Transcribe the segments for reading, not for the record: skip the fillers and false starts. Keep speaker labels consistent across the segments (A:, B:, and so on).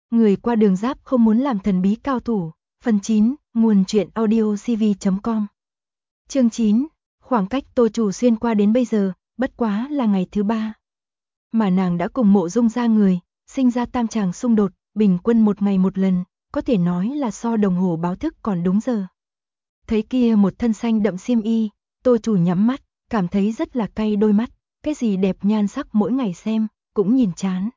A: Người qua đường giáp không muốn làm thần bí cao thủ. Phần 9, nguồn truyện audiocv.com. Chương 9, khoảng cách Tô Chủ xuyên qua đến bây giờ, bất quá là ngày thứ 3. Mà nàng đã cùng Mộ Dung ra người, sinh ra tam tràng xung đột, bình quân một ngày một lần, có thể nói là so đồng hồ báo thức còn đúng giờ. Thấy kia một thân xanh đậm xiêm y, Tô Chủ nhắm mắt, cảm thấy rất là cay đôi mắt, cái gì đẹp nhan sắc mỗi ngày xem, cũng nhìn chán.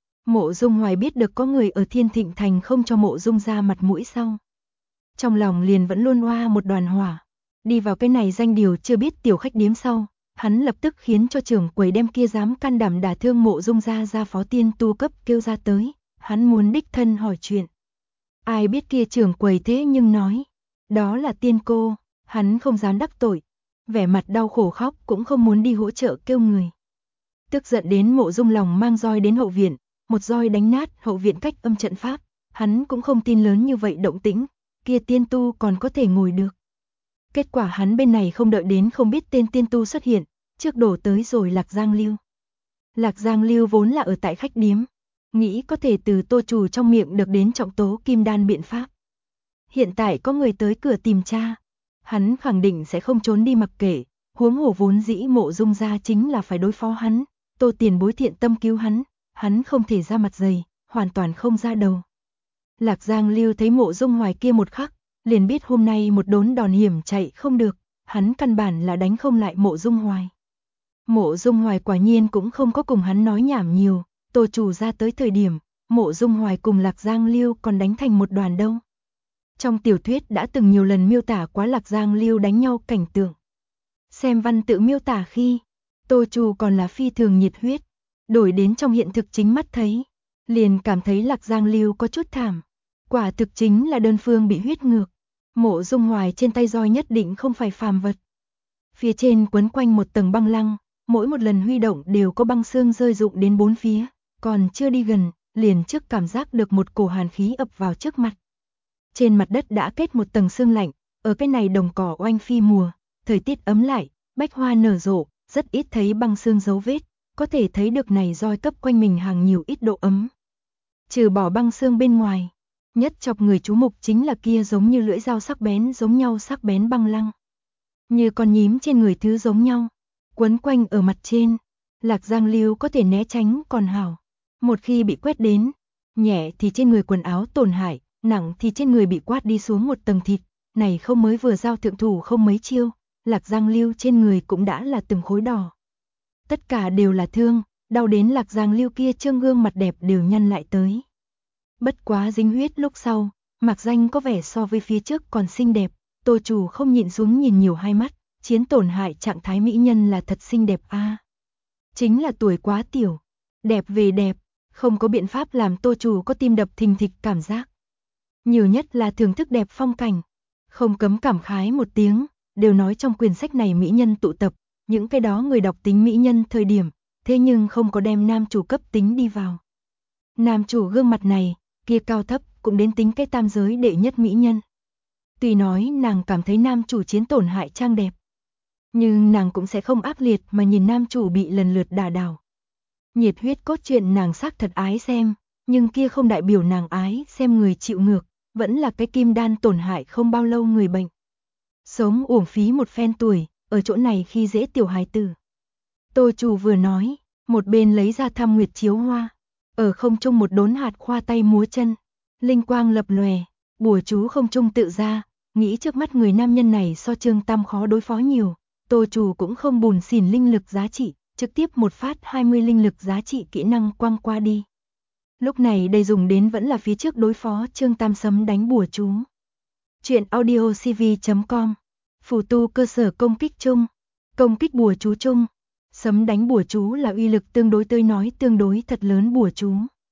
A: Mộ Dung Hoài biết được có người ở Thiên Thịnh Thành không cho Mộ Dung ra mặt mũi sau. Trong lòng liền vẫn luôn oa một đoàn hỏa. Đi vào cái này danh điều chưa biết tiểu khách điếm sau, hắn lập tức khiến cho trưởng quầy đem kia dám can đảm đả thương Mộ Dung ra phó tiên tu cấp kêu ra tới, hắn muốn đích thân hỏi chuyện. Ai biết kia trưởng quầy thế nhưng nói, đó là tiên cô, hắn không dám đắc tội, vẻ mặt đau khổ khóc cũng không muốn đi hỗ trợ kêu người. Tức giận đến Mộ Dung lòng mang roi đến hậu viện, một roi đánh nát hậu viện cách âm trận pháp, hắn cũng không tin lớn như vậy động tĩnh, kia tiên tu còn có thể ngồi được. Kết quả hắn bên này không đợi đến không biết tên tiên tu xuất hiện, trước đổ tới rồi Lạc Giang Lưu. Lạc Giang Lưu vốn là ở tại khách điếm, nghĩ có thể từ Tô Chủ trong miệng được đến trọng tố kim đan biện pháp. Hiện tại có người tới cửa tìm tra, hắn khẳng định sẽ không trốn đi mặc kệ, huống hồ vốn dĩ Mộ Dung ra chính là phải đối phó hắn, Tô tiền bối thiện tâm cứu hắn không thể ra mặt dày, hoàn toàn không ra đầu. Lạc Giang Lưu thấy Mộ Dung Hoài kia một khắc, liền biết hôm nay một đốn đòn hiểm chạy không được, hắn căn bản là đánh không lại Mộ Dung Hoài. Mộ Dung Hoài quả nhiên cũng không có cùng hắn nói nhảm nhiều, Tô Chủ ra tới thời điểm, Mộ Dung Hoài cùng Lạc Giang Lưu còn đánh thành một đoàn đâu. Trong tiểu thuyết đã từng nhiều lần miêu tả quá Lạc Giang Lưu đánh nhau cảnh tượng. Xem văn tự miêu tả khi, Tô Chủ còn là phi thường nhiệt huyết, đổi đến trong hiện thực chính mắt thấy, liền cảm thấy Lạc Giang Lưu có chút thảm. Quả thực chính là đơn phương bị huyết ngược. Mộ Dung Hoài trên tay roi nhất định không phải phàm vật. Phía trên quấn quanh một tầng băng lăng, mỗi một lần huy động đều có băng xương rơi rụng đến bốn phía, còn chưa đi gần, liền trước cảm giác được một cổ hàn khí ập vào trước mặt. Trên mặt đất đã kết một tầng sương lạnh, ở cái này đồng cỏ oanh phi mùa, thời tiết ấm lại, bách hoa nở rộ, rất ít thấy băng xương dấu vết, có thể thấy được này roi cấp quanh mình hàng nhiều ít độ ấm. Trừ bỏ băng xương bên ngoài, nhất chọc người chú mục chính là kia giống như lưỡi dao sắc bén giống nhau sắc bén băng lăng. Như con nhím trên người thứ giống nhau, quấn quanh ở mặt trên, Lạc Giang Lưu có thể né tránh còn hảo. Một khi bị quét đến, nhẹ thì trên người quần áo tổn hại, nặng thì trên người bị quát đi xuống một tầng thịt, này không mới vừa giao thượng thủ không mấy chiêu, Lạc Giang Lưu trên người cũng đã là từng khối đỏ. Tất cả đều là thương, đau đến Lạc Giang Lưu kia trương gương mặt đẹp đều nhăn lại tới. Bất quá dính huyết lúc sau, mặc danh có vẻ so với phía trước còn xinh đẹp, Tô Chủ không nhịn xuống nhìn nhiều hai mắt, chiến tổn hại trạng thái mỹ nhân là thật xinh đẹp a. Chính là tuổi quá tiểu, đẹp về đẹp, không có biện pháp làm Tô Chủ có tim đập thình thịch cảm giác. Nhiều nhất là thưởng thức đẹp phong cảnh, không cấm cảm khái một tiếng, đều nói trong quyển sách này mỹ nhân tụ tập, những cái đó người đọc tính mỹ nhân thời điểm, thế nhưng không có đem nam chủ cấp tính đi vào. Nam chủ gương mặt này, kia cao thấp cũng đến tính cái tam giới đệ nhất mỹ nhân. Tuy nói nàng cảm thấy nam chủ chiến tổn hại trang đẹp, nhưng nàng cũng sẽ không ác liệt mà nhìn nam chủ bị lần lượt đả đảo. Nhiệt huyết cốt truyện nàng xác thật ái xem, nhưng kia không đại biểu nàng ái xem người chịu ngược, vẫn là cái kim đan tổn hại không bao lâu người bệnh. Sống uổng phí một phen tuổi, ở chỗ này khi dễ tiểu hài tử. Tô Chủ vừa nói, một bên lấy ra Tham Nguyệt chiếu hoa. Ở không trung một đốn hạt khoa tay múa chân, linh quang lập lòe, bùa chú không trung tự ra, nghĩ trước mắt người nam nhân này so Trương Tam khó đối phó nhiều, Tô Chủ cũng không bùn xỉn linh lực giá trị, trực tiếp một phát 20 linh lực giá trị kỹ năng quăng qua đi. Lúc này đây dùng đến vẫn là phía trước đối phó Trương Tam sấm đánh bùa chú. Chuyện audiocv.com, phù tu cơ sở công kích chung, công kích bùa chú chung. Sấm đánh bùa chú là uy lực tương đối tươi nói tương đối thật lớn bùa chú.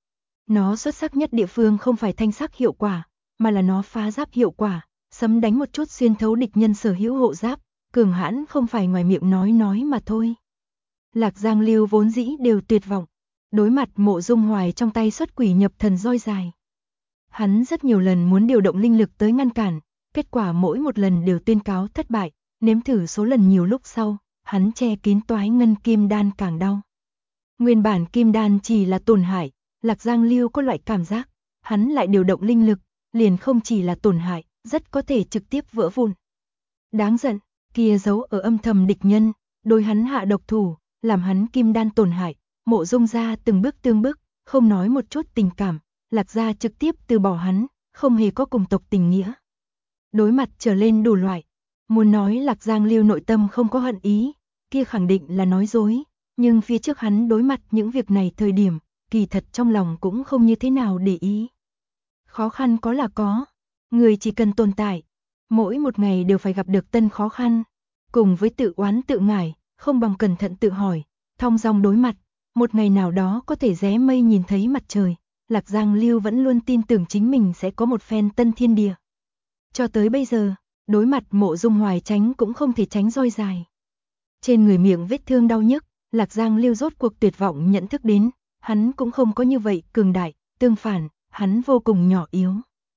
A: Nó xuất sắc nhất địa phương không phải thanh sắc hiệu quả, mà là nó phá giáp hiệu quả. Sấm đánh một chút xuyên thấu địch nhân sở hữu hộ giáp, cường hãn không phải ngoài miệng nói mà thôi. Lạc Giang Lưu vốn dĩ đều tuyệt vọng, đối mặt Mộ Dung Hoài trong tay xuất quỷ nhập thần roi dài. Hắn rất nhiều lần muốn điều động linh lực tới ngăn cản, kết quả mỗi một lần đều tuyên cáo thất bại, nếm thử số lần nhiều lúc sau. Hắn che kín toái ngân kim đan càng đau. Nguyên bản kim đan chỉ là tổn hại, Lạc Giang Lưu có loại cảm giác, hắn lại điều động linh lực, liền không chỉ là tổn hại, rất có thể trực tiếp vỡ vụn. Đáng giận, kia giấu ở âm thầm địch nhân, đối hắn hạ độc thủ, làm hắn kim đan tổn hại, Mộ Dung gia từng bước tương bước, không nói một chút tình cảm, Lạc gia trực tiếp từ bỏ hắn, không hề có cùng tộc tình nghĩa. Đối mặt trở lên đủ loại, muốn nói Lạc Giang Lưu nội tâm không có hận ý, kia khẳng định là nói dối, nhưng phía trước hắn đối mặt những việc này thời điểm, kỳ thật trong lòng cũng không như thế nào để ý. Khó khăn có là có, người chỉ cần tồn tại, mỗi một ngày đều phải gặp được tân khó khăn, cùng với tự oán tự ngải, không bằng cẩn thận tự hỏi, thong dong đối mặt, một ngày nào đó có thể rẽ mây nhìn thấy mặt trời. Lạc Giang Lưu vẫn luôn tin tưởng chính mình sẽ có một phen tân thiên địa. Cho tới bây giờ, đối mặt Mộ Dung Hoài tránh cũng không thể tránh roi dài. Trên người miệng vết thương đau nhức, Lạc Giang Lưu rốt cuộc tuyệt vọng nhận thức đến, hắn cũng không có như vậy cường đại, tương phản, hắn vô cùng nhỏ yếu.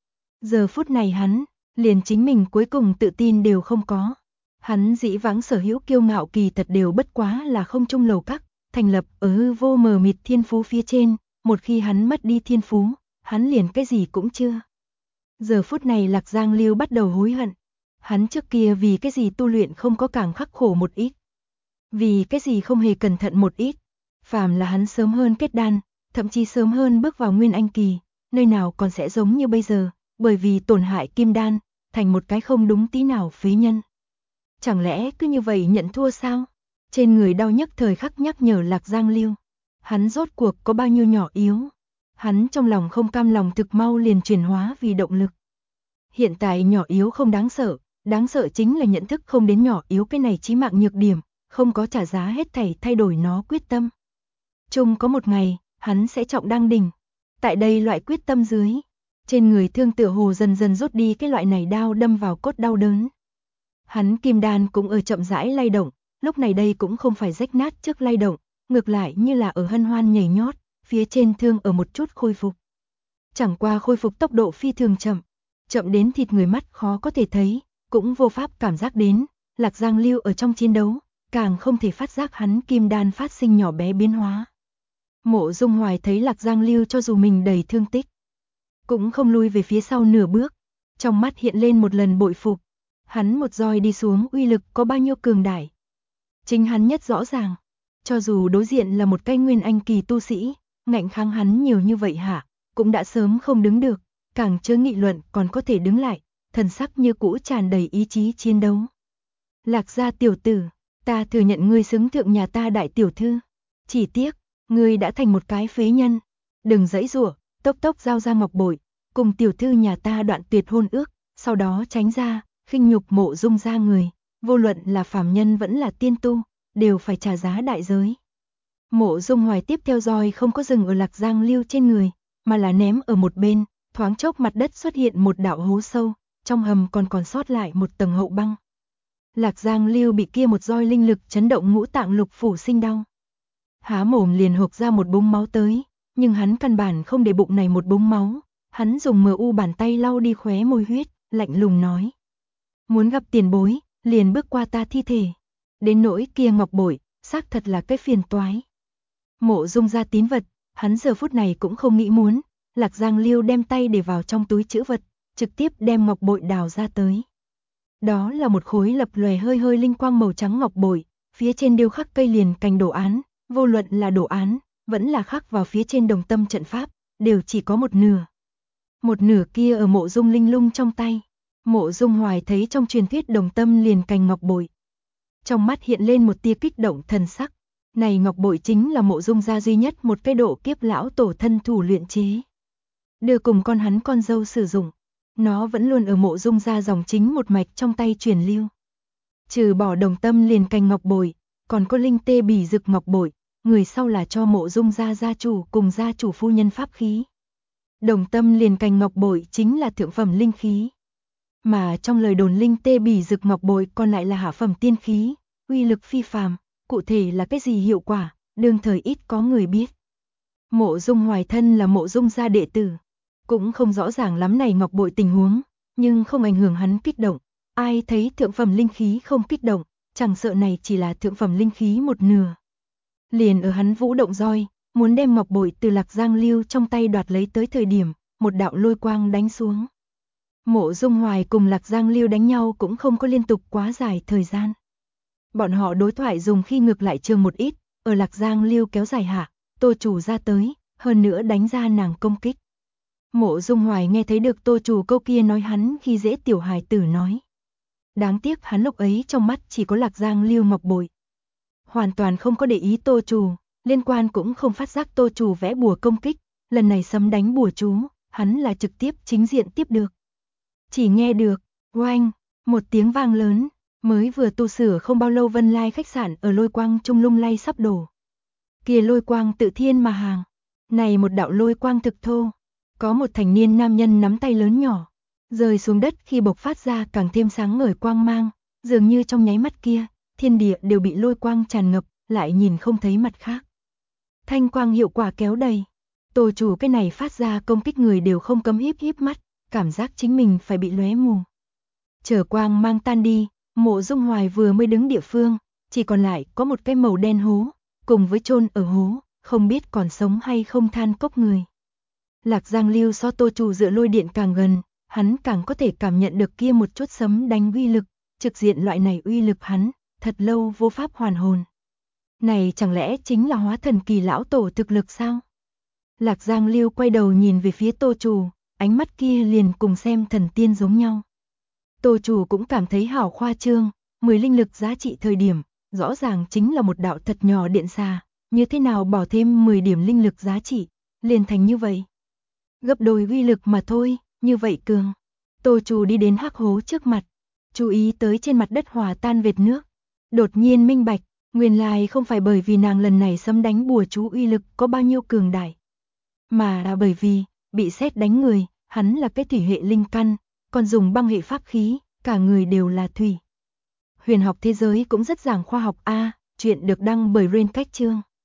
A: Giờ phút này hắn, liền chính mình cuối cùng tự tin đều không có. Hắn dĩ vãng sở hữu kiêu ngạo kỳ thật đều bất quá là không trung lầu các, thành lập ở hư vô mờ mịt thiên phú phía trên, một khi hắn mất đi thiên phú, hắn liền cái gì cũng chưa. Giờ phút này Lạc Giang Lưu bắt đầu hối hận. Hắn trước kia vì cái gì tu luyện không có càng khắc khổ một ít. Vì cái gì không hề cẩn thận một ít. Phàm là hắn sớm hơn kết đan, thậm chí sớm hơn bước vào nguyên anh kỳ, nơi nào còn sẽ giống như bây giờ, bởi vì tổn hại kim đan, thành một cái không đúng tí nào phế nhân. Chẳng lẽ cứ như vậy nhận thua sao? Trên người đau nhức thời khắc nhắc nhở Lạc Giang Lưu. Hắn rốt cuộc có bao nhiêu nhỏ yếu. Hắn trong lòng không cam lòng thực mau liền chuyển hóa vì động lực. Hiện tại nhỏ yếu không đáng sợ chính là nhận thức không đến nhỏ yếu cái này chí mạng nhược điểm, không có trả giá hết thảy thay đổi nó quyết tâm. Chung có một ngày, hắn sẽ trọng đăng đỉnh. Tại đây loại quyết tâm dưới, trên người thương tựa hồ dần dần rút đi cái loại này đao đâm vào cốt đau đớn. Hắn kim đan cũng ở chậm rãi lay động, lúc này đây cũng không phải rách nát trước lay động, ngược lại như là ở hân hoan nhảy nhót, phía trên thương ở một chút khôi phục. Chẳng qua khôi phục tốc độ phi thường chậm đến thịt người mắt khó có thể thấy, cũng vô pháp cảm giác đến, Lạc Giang Lưu ở trong chiến đấu, càng không thể phát giác hắn kim đan phát sinh nhỏ bé biến hóa. Mộ Dung Hoài thấy Lạc Giang Lưu cho dù mình đầy thương tích, cũng không lui về phía sau nửa bước, trong mắt hiện lên một lần bội phục, hắn một roi đi xuống uy lực có bao nhiêu cường đại. Chính hắn nhất rõ ràng, cho dù đối diện là một cái nguyên anh kỳ tu sĩ, ngạnh kháng hắn nhiều như vậy hả, cũng đã sớm không đứng được, càng chớ nghị luận còn có thể đứng lại, thần sắc như cũ tràn đầy ý chí chiến đấu. Lạc gia tiểu tử, ta thừa nhận ngươi xứng thượng nhà ta đại tiểu thư, chỉ tiếc, ngươi đã thành một cái phế nhân, đừng giãy giụa, tốc tốc giao ra ngọc bội, cùng tiểu thư nhà ta đoạn tuyệt hôn ước, sau đó tránh ra, khinh nhục Mộ Dung gia người, vô luận là phàm nhân vẫn là tiên tu, đều phải trả giá đại giới. Mộ Dung Hoài tiếp theo roi không có dừng ở Lạc Giang Lưu trên người, mà là ném ở một bên, thoáng chốc mặt đất xuất hiện một đạo hố sâu, trong hầm còn sót lại một tầng hậu băng. Lạc Giang Lưu bị kia một roi linh lực chấn động ngũ tạng lục phủ sinh đau. Há mồm liền hộc ra một búng máu tới, nhưng hắn căn bản không để bụng này một búng máu, hắn dùng mờ u bàn tay lau đi khóe môi huyết, lạnh lùng nói: "Muốn gặp tiền bối, liền bước qua ta thi thể." Đến nỗi kia ngọc bội, xác thật là cái phiền toái. Mộ Dung gia tín vật, hắn giờ phút này cũng không nghĩ muốn, Lạc Giang Lưu đem tay để vào trong túi trữ vật, trực tiếp đem ngọc bội đào ra tới. Đó là một khối lập lòe hơi hơi linh quang màu trắng ngọc bội, phía trên điêu khắc cây liền cành đồ án, vô luận là đồ án, vẫn là khắc vào phía trên đồng tâm trận pháp, đều chỉ có một nửa. Một nửa kia ở Mộ Dung Linh Lung trong tay. Mộ Dung Hoài thấy trong truyền thuyết đồng tâm liền cành ngọc bội. Trong mắt hiện lên một tia kích động thần sắc. Này ngọc bội chính là Mộ Dung gia duy nhất một cái độ kiếp lão tổ thân thủ luyện chế. Đưa cùng con hắn con dâu sử dụng. Nó vẫn luôn ở Mộ Dung gia dòng chính một mạch trong tay truyền lưu. Trừ bỏ đồng tâm liền cành ngọc bội, còn có linh tê bỉ dực ngọc bội, người sau là cho Mộ Dung gia gia chủ cùng gia chủ phu nhân pháp khí. Đồng tâm liền cành ngọc bội chính là thượng phẩm linh khí. Mà trong lời đồn linh tê bỉ dực ngọc bội còn lại là hạ phẩm tiên khí, uy lực phi phàm, cụ thể là cái gì hiệu quả, đương thời ít có người biết. Mộ Dung Hoài thân là Mộ Dung gia đệ tử, cũng không rõ ràng lắm này ngọc bội tình huống, nhưng không ảnh hưởng hắn kích động, ai thấy thượng phẩm linh khí không kích động, chẳng sợ này chỉ là thượng phẩm linh khí một nửa. Liền ở hắn vũ động roi, muốn đem ngọc bội từ Lạc Giang Lưu trong tay đoạt lấy tới thời điểm, một đạo lôi quang đánh xuống. Mộ Dung Hoài cùng Lạc Giang Lưu đánh nhau cũng không có liên tục quá dài thời gian. Bọn họ đối thoại dùng khi ngược lại trường một ít, ở Lạc Giang Lưu kéo dài hạ, Tô Chủ ra tới, hơn nữa đánh ra nàng công kích. Mộ Dung Hoài nghe thấy được Tô Chủ câu kia nói hắn khi dễ tiểu hài tử nói. Đáng tiếc hắn lúc ấy trong mắt chỉ có Lạc Giang Lưu ngọc bội. Hoàn toàn không có để ý Tô Chủ, liên quan cũng không phát giác Tô Chủ vẽ bùa công kích, lần này sấm đánh bùa chú, hắn là trực tiếp chính diện tiếp được. Chỉ nghe được, oanh, một tiếng vang lớn, mới vừa tu sửa không bao lâu Vân Lai khách sạn ở lôi quang trung lung lay sắp đổ. Kia lôi quang tự thiên mà hàng, này một đạo lôi quang thực thô, có một thành niên nam nhân nắm tay lớn nhỏ, rơi xuống đất khi bộc phát ra càng thêm sáng ngời quang mang, dường như trong nháy mắt kia, thiên địa đều bị lôi quang tràn ngập, lại nhìn không thấy mặt khác. Thanh quang hiệu quả kéo đầy, Tô Chủ cái này phát ra công kích người đều không cấm híp híp mắt, cảm giác chính mình phải bị lóe mù. Chờ quang mang tan đi, Mộ Dung Hoài vừa mới đứng địa phương, chỉ còn lại có một cái màu đen hố, cùng với chôn ở hố, không biết còn sống hay không than cốc người. Lạc Giang Lưu so Tô Chủ dựa lôi điện càng gần, hắn càng có thể cảm nhận được kia một chút sấm đánh uy lực, trực diện loại này uy lực hắn, thật lâu vô pháp hoàn hồn. Này chẳng lẽ chính là hóa thần kỳ lão tổ thực lực sao? Lạc Giang Lưu quay đầu nhìn về phía Tô Chủ, ánh mắt kia liền cùng xem thần tiên giống nhau. Tô Chủ cũng cảm thấy hảo khoa trương, 10 linh lực giá trị thời điểm, rõ ràng chính là một đạo thật nhỏ điện xà, như thế nào bỏ thêm 10 điểm linh lực giá trị, liền thành như vậy. Gấp đôi uy lực mà thôi, như vậy cường. Tô Chủ đi đến hắc hố trước mặt, chú ý tới trên mặt đất hòa tan vệt nước. Đột nhiên minh bạch, nguyên lai không phải bởi vì nàng lần này sấm đánh bùa chú uy lực có bao nhiêu cường đại, mà là bởi vì, bị sét đánh người, hắn là cái thủy hệ linh căn, còn dùng băng hệ pháp khí, cả người đều là thủy. Huyền học thế giới cũng rất giảng khoa học a, chuyện được đăng bởi Rain Cách Chương.